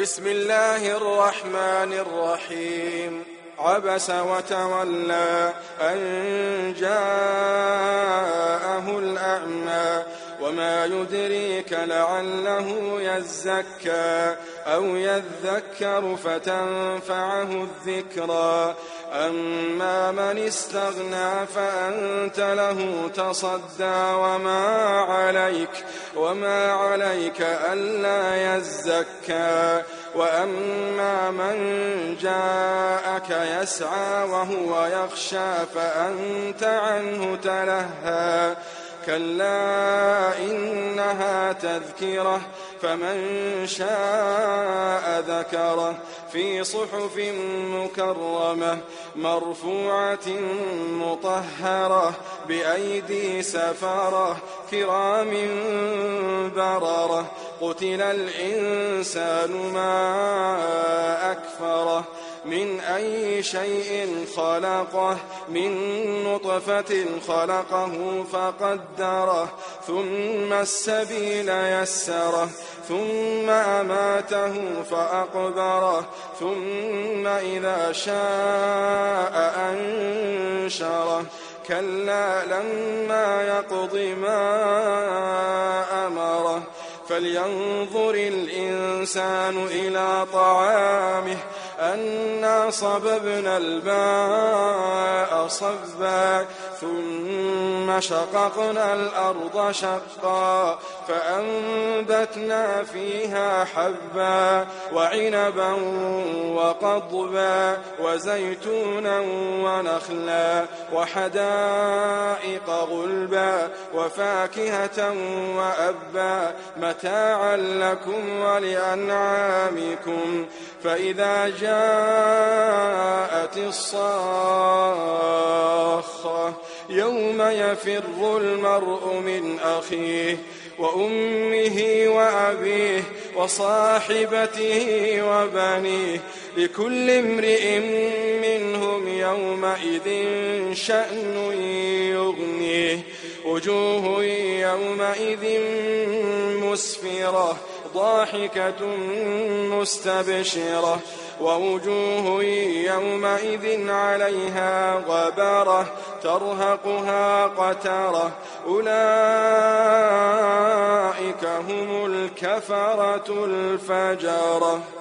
بسم الله الرحمن الرحيم. عبس وتولى أن جاءه الأعمى وما يدريك لعله يزكى أو يذكر فتنفعه الذكرى. أما من استغنى فأنت له تصدى وما عليك ألا يزكى. وأما من جاءك يسعى وهو يخشى فأنت عنه تلهى. كلا إنها تذكرة فمن شاء ذكره في صحف مكرمة مرفوعة مطهرة بأيدي سفرة كرام بررة. قتل الإنسان ما أكفره من أي شيء خلقه من نطفة خلقه فقدره ثم السبيل يسره ثم أماته فأقبره ثم إذا شاء أنشره. كلا لما يقض ما أمره فلينظر الإنسان إلى طعامه أنا صببنا الماء صبا ثم شققنا الأرض شقا فأنبتنا فيها حبا وعنبا وقضبا وزيتونا ونخلا وحدائق غلبا وفاكهة وأبا متاعا لكم ولأنعامكم. فإذا جاءت الصاخة يوم يفر المرء من أخيه وأمه وأبيه وصاحبته وبنيه لكل امرئ منهم يومئذ شأن يغنيه. وجوه يومئذ مسفرة ضاحكة مستبشرة ووجوه يومئذ عليها غبرة ترهقها قترة أولئك هم الكفرة الفجرة.